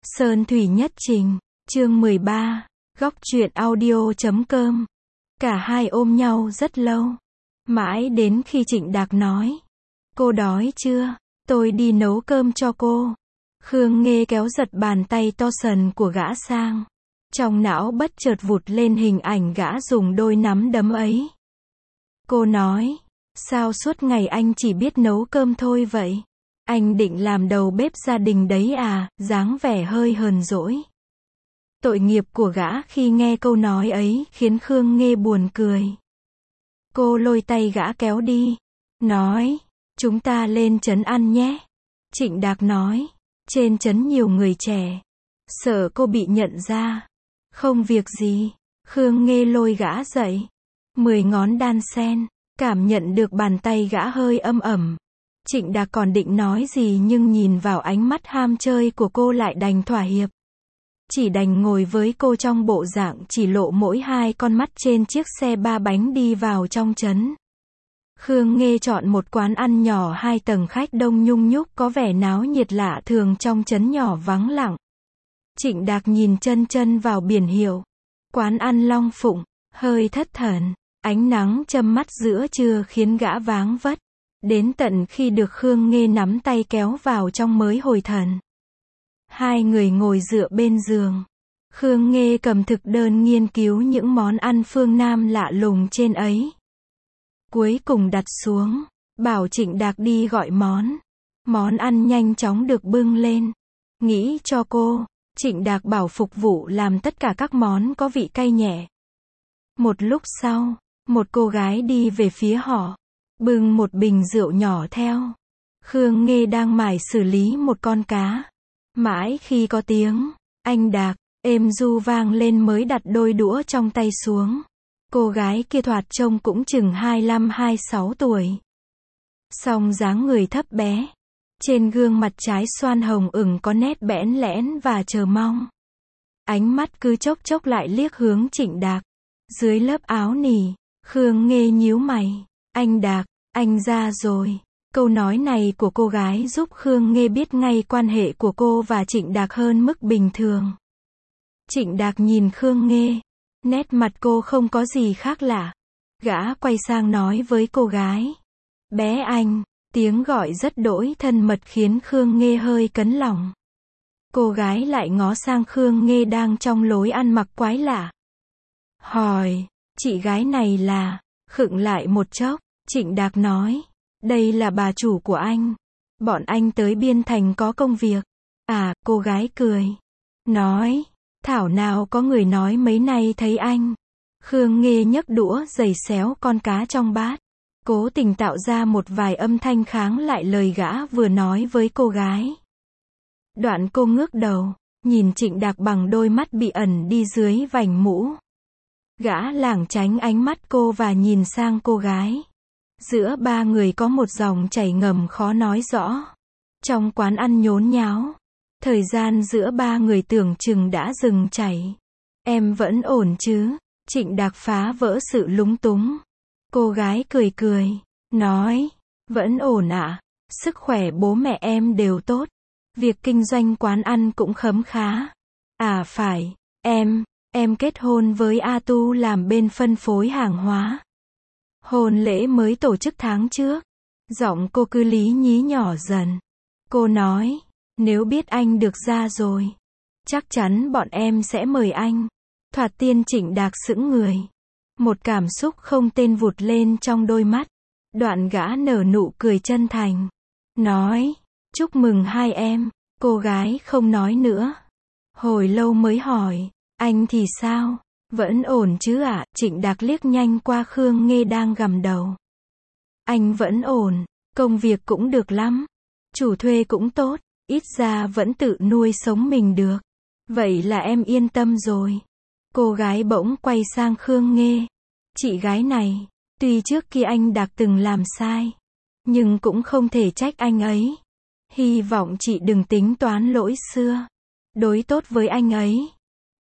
Sơn Thủy Nhất Trình, chương 13, góc truyện audio.com. Cả hai ôm nhau rất lâu. Mãi đến khi Trịnh Đạc nói, cô đói chưa? Tôi đi nấu cơm cho cô. Khương Nghê kéo giật bàn tay to sần của gã sang. Trong não bất chợt vụt lên hình ảnh gã dùng đôi nắm đấm ấy. Cô nói, sao suốt ngày anh chỉ biết nấu cơm thôi vậy? Anh định làm đầu bếp gia đình đấy à? Dáng vẻ hơi hờn dỗi. Tội nghiệp của gã khi nghe câu nói ấy khiến Khương Nghê buồn cười. Cô lôi tay gã kéo đi, nói, chúng ta lên trấn ăn nhé. Trịnh Đạc nói, trên trấn nhiều người trẻ, sợ cô bị nhận ra. Không việc gì. Khương Nghê lôi gã dậy, 10 ngón đan sen, cảm nhận được bàn tay gã hơi âm ẩm. Trịnh Đạc còn định nói gì nhưng nhìn vào ánh mắt ham chơi của cô lại đành thỏa hiệp. Chỉ đành ngồi với cô trong bộ dạng chỉ lộ mỗi hai con mắt trên chiếc xe 3 bánh đi vào trong trấn. Khương Nghê chọn một quán ăn nhỏ 2 tầng khách đông nhung nhúc có vẻ náo nhiệt lạ thường trong trấn nhỏ vắng lặng. Trịnh Đạc nhìn chân vào biển hiệu. Quán ăn Long Phụng, hơi thất thần. Ánh nắng châm mắt giữa trưa khiến gã váng vất. Đến tận khi được Khương Nghê nắm tay kéo vào trong mới hồi thần. Hai người ngồi dựa bên giường. Khương Nghê cầm thực đơn nghiên cứu những món ăn phương Nam lạ lùng trên ấy. Cuối cùng đặt xuống, bảo Trịnh Đạc đi gọi món. Món ăn nhanh chóng được bưng lên. Nghĩ cho cô, Trịnh Đạc bảo phục vụ làm tất cả các món có vị cay nhẹ. Một lúc sau, một cô gái đi về phía họ, bưng một bình rượu nhỏ theo. Khương Nghê đang mải xử lý một con cá. Mãi khi có tiếng, anh Đạc, êm du vang lên mới đặt đôi đũa trong tay xuống. Cô gái kia thoạt trông cũng chừng 25-26 tuổi. Song dáng người thấp bé. Trên gương mặt trái xoan hồng ửng có nét bẽn lẽn và chờ mong. Ánh mắt cứ chốc chốc lại liếc hướng Trịnh Đạc. Dưới lớp áo nỉ, Khương Nghê nhíu mày. Anh Đạc, anh ra rồi. Câu nói này của cô gái giúp Khương Nghê biết ngay quan hệ của cô và Trịnh Đạc hơn mức bình thường. Trịnh Đạc nhìn Khương Nghê. Nét mặt cô không có gì khác lạ. Gã quay sang nói với cô gái. Bé anh, tiếng gọi rất đỗi thân mật khiến Khương Nghê hơi cấn lòng. Cô gái lại ngó sang Khương Nghê đang trong lối ăn mặc quái lạ. Hỏi, chị gái này là... Khựng lại một chốc, Trịnh Đạc nói. Đây là bà chủ của anh. Bọn anh tới Biên Thành có công việc. À, cô gái cười. Nói, thảo nào có người nói mấy nay thấy anh. Khương Nghê nhấc đũa giày xéo con cá trong bát. Cố tình tạo ra một vài âm thanh kháng lại lời gã vừa nói với cô gái. Đoạn cô ngước đầu, nhìn Trịnh Đạc bằng đôi mắt bị ẩn đi dưới vành mũ. Gã lảng tránh ánh mắt cô và nhìn sang cô gái. Giữa ba người có một dòng chảy ngầm khó nói rõ. Trong quán ăn nhốn nháo, thời gian giữa ba người tưởng chừng đã dừng chảy. Em vẫn ổn chứ? Trịnh Đạc phá vỡ sự lúng túng. Cô gái cười cười, nói, vẫn ổn ạ. Sức khỏe bố mẹ em đều tốt. Việc kinh doanh quán ăn cũng khấm khá. À phải, em kết hôn với A Tu làm bên phân phối hàng hóa. Hôn lễ mới tổ chức tháng trước. Giọng cô cứ lý nhí nhỏ dần. Cô nói, nếu biết anh được ra rồi, chắc chắn bọn em sẽ mời anh. Thoạt tiên Trịnh Đạc sững người. Một cảm xúc không tên vụt lên trong đôi mắt. Đoạn gã nở nụ cười chân thành. Nói, chúc mừng hai em. Cô gái không nói nữa. Hồi lâu mới hỏi, anh thì sao? Vẫn ổn chứ ạ? Trịnh Đạc liếc nhanh qua Khương Nghê đang gằm đầu. Anh vẫn ổn, công việc cũng được lắm. Chủ thuê cũng tốt, ít ra vẫn tự nuôi sống mình được. Vậy là em yên tâm rồi. Cô gái bỗng quay sang Khương Nghê. Chị gái này, tuy trước kia anh Đạc từng làm sai, nhưng cũng không thể trách anh ấy. Hy vọng chị đừng tính toán lỗi xưa. Đối tốt với anh ấy.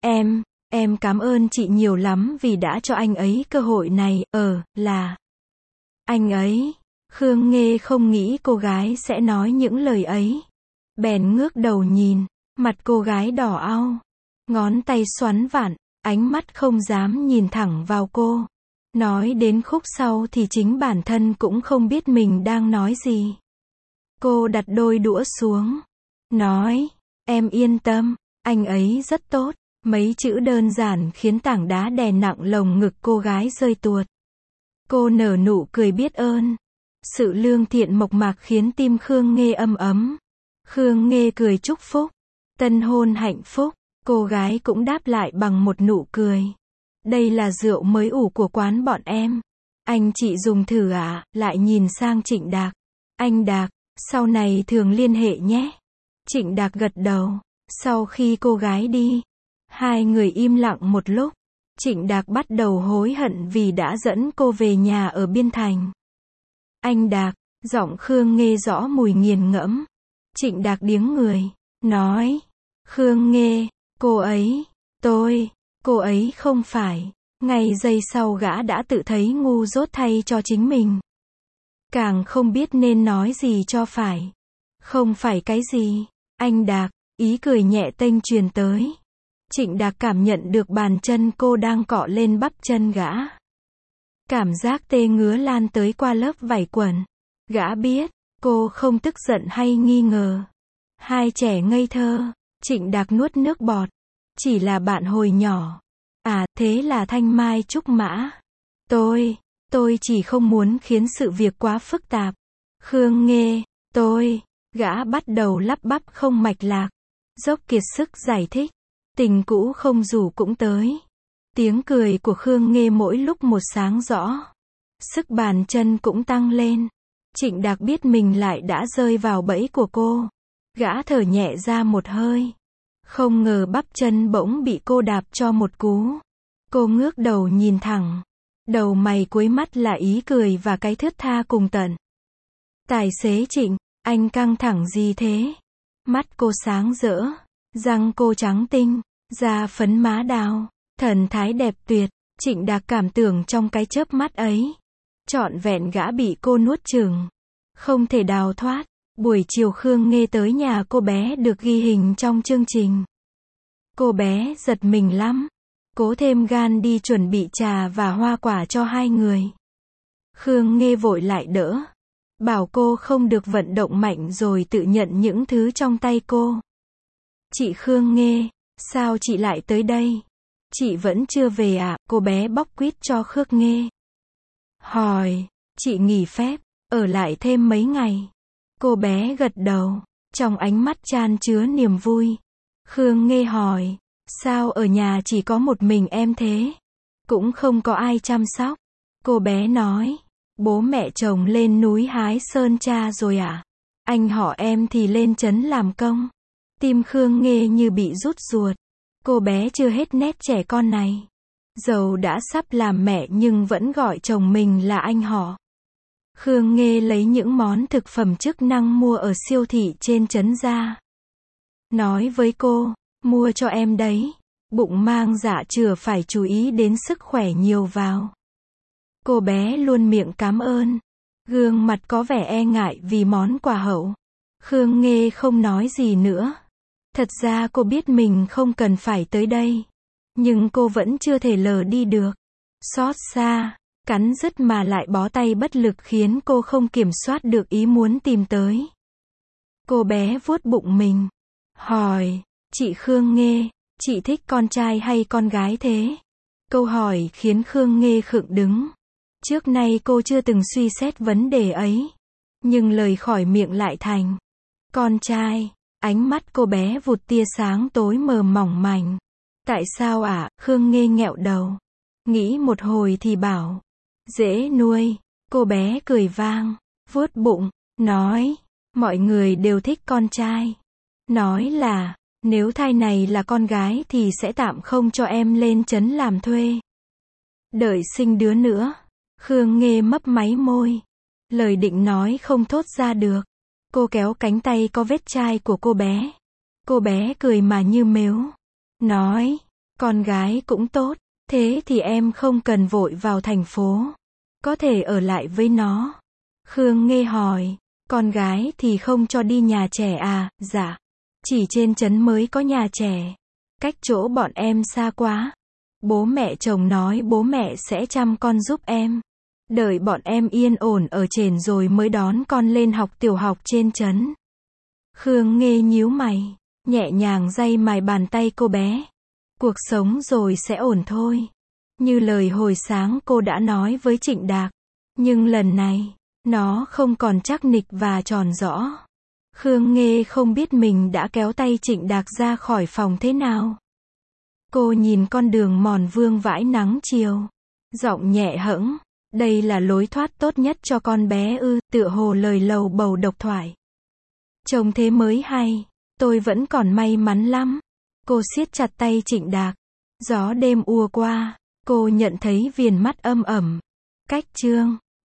Em cảm ơn chị nhiều lắm vì đã cho anh ấy cơ hội này. Là anh ấy. Khương Nghê không nghĩ cô gái sẽ nói những lời ấy. Bèn ngước đầu nhìn. Mặt cô gái đỏ au, ngón tay xoắn vặn, ánh mắt không dám nhìn thẳng vào cô. Nói đến khúc sau thì chính bản thân cũng không biết mình đang nói gì. Cô đặt đôi đũa xuống, nói, em yên tâm, anh ấy rất tốt. Mấy chữ đơn giản khiến tảng đá đè nặng lồng ngực cô gái rơi tuột. Cô nở nụ cười biết ơn. Sự lương thiện mộc mạc khiến tim Khương Nghê ấm ấm. Khương Nghê cười chúc phúc. Tân hôn hạnh phúc. Cô gái cũng đáp lại bằng một nụ cười. Đây là rượu mới ủ của quán bọn em. Anh chị dùng thử ạ, lại nhìn sang Trịnh Đạc. Anh Đạc, sau này thường liên hệ nhé. Trịnh Đạc gật đầu. Sau khi cô gái đi, hai người im lặng một lúc. Trịnh Đạc bắt đầu hối hận vì đã dẫn cô về nhà ở Biên Thành. Anh Đạc, giọng Khương Nghê rõ mùi nghiền ngẫm. Trịnh Đạc điếng người, nói, Khương Nghê, cô ấy, cô ấy không phải. Ngay giây sau gã đã tự thấy ngu dốt thay cho chính mình. Càng không biết nên nói gì cho phải. Không phải cái gì, anh Đạc, ý cười nhẹ tênh truyền tới. Trịnh Đạc cảm nhận được bàn chân cô đang cọ lên bắp chân gã. Cảm giác tê ngứa lan tới qua lớp vải quần. Gã biết, cô không tức giận hay nghi ngờ. Hai trẻ ngây thơ, Trịnh Đạc nuốt nước bọt. Chỉ là bạn hồi nhỏ. À, thế là Thanh Mai Trúc Mã. Tôi chỉ không muốn khiến sự việc quá phức tạp. Khương Nghê, gã bắt đầu lắp bắp không mạch lạc. Dốc kiệt sức giải thích. Tình cũ không rủ cũng tới. Tiếng cười của Khương Nghê mỗi lúc một sáng rõ. Sức bàn chân cũng tăng lên. Trịnh Đạc biết mình lại đã rơi vào bẫy của cô. Gã thở nhẹ ra một hơi. Không ngờ bắp chân bỗng bị cô đạp cho một cú. Cô ngước đầu nhìn thẳng. Đầu mày cuối mắt là ý cười và cái thướt tha cùng tận. Tài xế Trịnh, anh căng thẳng gì thế? Mắt cô sáng rỡ. Răng cô trắng tinh. Da phấn má đào. Thần thái đẹp tuyệt. Trịnh Đạc cảm tưởng trong cái chớp mắt ấy. Trọn vẹn gã bị cô nuốt chửng. Không thể đào thoát. Buổi chiều Khương Nghê tới nhà cô bé được ghi hình trong chương trình. Cô bé giật mình lắm. Cố thêm gan đi chuẩn bị trà và hoa quả cho hai người. Khương Nghê vội lại đỡ. Bảo cô không được vận động mạnh rồi tự nhận những thứ trong tay cô. Chị Khương Nghê, sao chị lại tới đây? Chị vẫn chưa về à? Cô bé bóc quýt cho Khương Nghê. Hỏi, chị nghỉ phép, ở lại thêm mấy ngày. Cô bé gật đầu, trong ánh mắt chan chứa niềm vui. Khương Nghê hỏi, sao ở nhà chỉ có một mình em thế? Cũng không có ai chăm sóc. Cô bé nói, bố mẹ chồng lên núi hái sơn tra rồi à? Anh họ em thì lên trấn làm công. Tim Khương Nghê như bị rút ruột. Cô bé chưa hết nét trẻ con này. Dầu đã sắp làm mẹ nhưng vẫn gọi chồng mình là anh họ. Khương Nghê lấy những món thực phẩm chức năng mua ở siêu thị trên trấn ra. Nói với cô, mua cho em đấy. Bụng mang dạ chửa phải chú ý đến sức khỏe nhiều vào. Cô bé luôn miệng cảm ơn. Gương mặt có vẻ e ngại vì món quà hậu. Khương Nghê không nói gì nữa. Thật ra cô biết mình không cần phải tới đây. Nhưng cô vẫn chưa thể lờ đi được. Xót xa, cắn rứt mà lại bó tay bất lực khiến cô không kiểm soát được ý muốn tìm tới. Cô bé vuốt bụng mình. Hỏi, chị Khương Nghê, chị thích con trai hay con gái thế? Câu hỏi khiến Khương Nghê khựng đứng. Trước nay cô chưa từng suy xét vấn đề ấy. Nhưng lời khỏi miệng lại thành con trai. Ánh mắt cô bé vụt tia sáng tối mờ mỏng manh. Tại sao ạ? Khương Nghê nghẹo đầu. Nghĩ một hồi thì bảo. Dễ nuôi. Cô bé cười vang. Vuốt bụng. Nói. Mọi người đều thích con trai. Nói là. Nếu thai này là con gái thì sẽ tạm không cho em lên trấn làm thuê. Đợi sinh đứa nữa. Khương Nghê mấp máy môi. Lời định nói không thốt ra được. Cô kéo cánh tay có vết chai của cô bé. Cô bé cười mà như mếu. Nói, con gái cũng tốt. Thế thì em không cần vội vào thành phố. Có thể ở lại với nó. Khương Nghê hỏi, con gái thì không cho đi nhà trẻ à? Dạ. Chỉ trên trấn mới có nhà trẻ. Cách chỗ bọn em xa quá. Bố mẹ chồng nói bố mẹ sẽ chăm con giúp em. Đợi bọn em yên ổn ở trển rồi mới đón con lên học tiểu học trên trấn. Khương Nghê nhíu mày, nhẹ nhàng day mài bàn tay cô bé. Cuộc sống rồi sẽ ổn thôi. Như lời hồi sáng cô đã nói với Trịnh Đạc. Nhưng lần này, nó không còn chắc nịch và tròn rõ. Khương Nghê không biết mình đã kéo tay Trịnh Đạc ra khỏi phòng thế nào. Cô nhìn con đường mòn vương vãi nắng chiều. Giọng nhẹ hẫng. Đây là lối thoát tốt nhất cho con bé ư, tựa hồ lời lầu bầu độc thoại. Trông thế mới hay. Tôi vẫn còn may mắn lắm. Cô siết chặt tay Trịnh Đạc. Gió đêm ùa qua. Cô nhận thấy viền mắt âm ẩm. Cách chương